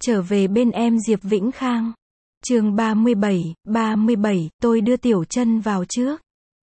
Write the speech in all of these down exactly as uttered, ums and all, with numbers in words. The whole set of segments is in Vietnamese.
Trở về bên em Diệp Vĩnh Khang. Chương ba mươi bảy, ba mươi bảy, tôi đưa Tiểu Chân vào trước.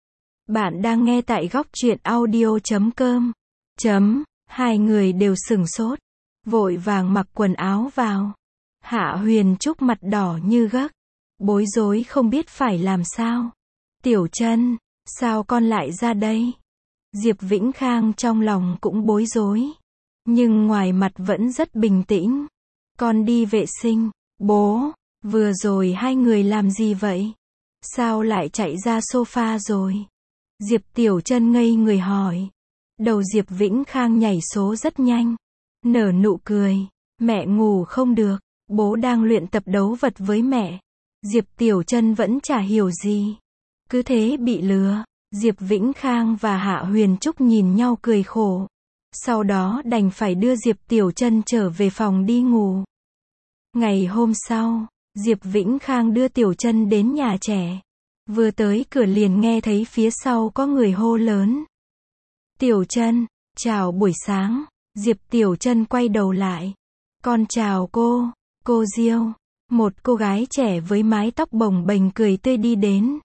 Bạn đang nghe tại góc truyện audio chấm com. Chấm, hai người đều sửng sốt, vội vàng mặc quần áo vào. Hạ Huyền Trúc mặt đỏ như gấc, bối rối không biết phải làm sao. Tiểu Chân, sao con lại ra đây? Diệp Vĩnh Khang trong lòng cũng bối rối, nhưng ngoài mặt vẫn rất bình tĩnh. Con đi vệ sinh. Bố, vừa rồi hai người làm gì vậy? Sao lại chạy ra sofa rồi? Diệp Tiểu Chân ngây người hỏi. Đầu Diệp Vĩnh Khang nhảy số rất nhanh, nở nụ cười. Mẹ ngủ không được, bố đang luyện tập đấu vật với mẹ. Diệp Tiểu Chân vẫn chả hiểu gì, cứ thế bị lừa. Diệp Vĩnh Khang và Hạ Huyền Trúc nhìn nhau cười khổ. Sau đó đành phải đưa Diệp Tiểu Chân trở về phòng đi ngủ. Ngày hôm sau, Diệp Vĩnh Khang đưa Tiểu Chân đến nhà trẻ. Vừa tới cửa liền nghe thấy phía sau có người hô lớn. Tiểu Chân, chào buổi sáng. Diệp Tiểu Chân quay đầu lại. Con chào cô, cô Diêu. Một cô gái trẻ với mái tóc bồng bềnh cười tươi đi đến.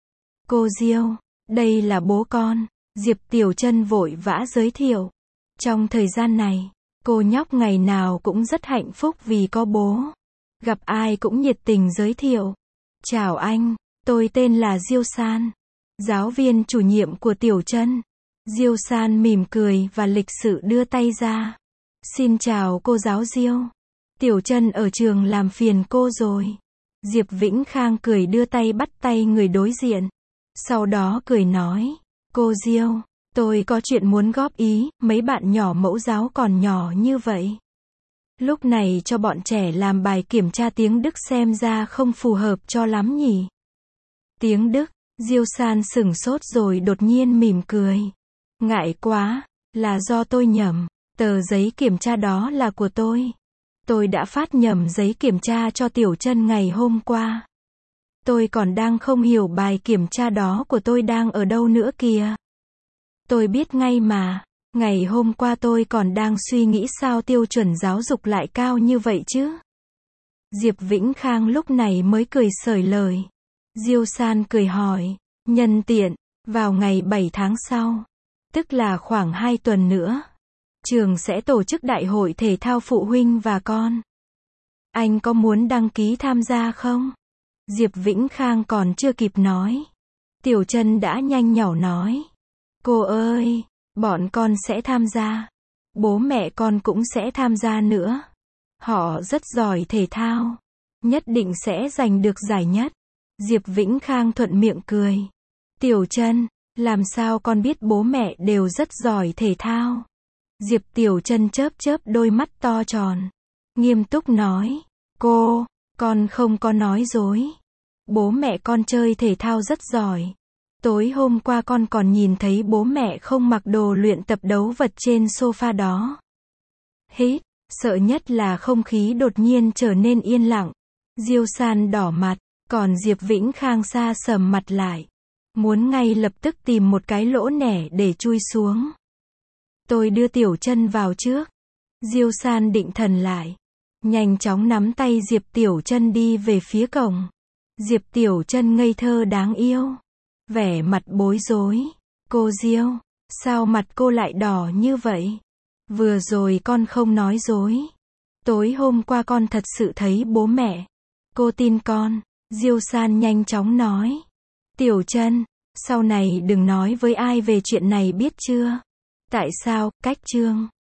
Cô Diêu, đây là bố con. Diệp Tiểu Chân vội vã giới thiệu. Trong thời gian này, cô nhóc ngày nào cũng rất hạnh phúc vì có bố. Gặp ai cũng nhiệt tình giới thiệu. Chào anh, tôi tên là Diêu San, giáo viên chủ nhiệm của Tiểu Chân. Diêu San mỉm cười và lịch sự đưa tay ra. Xin chào cô giáo Diêu. Tiểu Chân ở trường làm phiền cô rồi. Diệp Vĩnh Khang cười đưa tay bắt tay người đối diện. Sau đó cười nói. Cô Diêu, tôi có chuyện muốn góp ý, mấy bạn nhỏ mẫu giáo còn nhỏ như vậy. Lúc này cho bọn trẻ làm bài kiểm tra tiếng Đức xem ra không phù hợp cho lắm nhỉ. Tiếng Đức, Diêu San sửng sốt rồi đột nhiên mỉm cười. Ngại quá, là do tôi nhầm, tờ giấy kiểm tra đó là của tôi. Tôi đã phát nhầm giấy kiểm tra cho Tiểu Chân ngày hôm qua. Tôi còn đang không hiểu bài kiểm tra đó của tôi đang ở đâu nữa kìa. Tôi biết ngay mà, ngày hôm qua tôi còn đang suy nghĩ sao tiêu chuẩn giáo dục lại cao như vậy chứ. Diệp Vĩnh Khang lúc này mới cười xởi lời. Diêu San cười hỏi, nhân tiện, vào ngày bảy tháng sau, tức là khoảng hai tuần nữa, trường sẽ tổ chức đại hội thể thao phụ huynh và con. Anh có muốn đăng ký tham gia không? Diệp Vĩnh Khang còn chưa kịp nói, Tiểu Chân đã nhanh nhảu nói. Cô ơi, bọn con sẽ tham gia. Bố mẹ con cũng sẽ tham gia nữa. Họ rất giỏi thể thao, nhất định sẽ giành được giải nhất. Diệp Vĩnh Khang thuận miệng cười. Tiểu Chân, làm sao con biết bố mẹ đều rất giỏi thể thao? Diệp Tiểu Chân chớp chớp đôi mắt to tròn, nghiêm túc nói. Cô, con không có nói dối. Bố mẹ con chơi thể thao rất giỏi. Tối hôm qua con còn nhìn thấy bố mẹ không mặc đồ luyện tập đấu vật trên sofa đó. Hít, sợ nhất là không khí đột nhiên trở nên yên lặng. Diêu San đỏ mặt, còn Diệp Vĩnh Khang sa sầm mặt lại, muốn ngay lập tức tìm một cái lỗ nẻ để chui xuống. Tôi đưa Tiểu Chân vào trước. Diêu San định thần lại, nhanh chóng nắm tay Diệp Tiểu Chân đi về phía cổng. Diệp Tiểu Chân ngây thơ đáng yêu, vẻ mặt bối rối. Cô Diêu, sao mặt cô lại đỏ như vậy? Vừa rồi con không nói dối. Tối hôm qua con thật sự thấy bố mẹ. Cô tin con. Diêu San nhanh chóng nói. Tiểu Chân, sau này đừng nói với ai về chuyện này biết chưa? Tại sao? Cách chương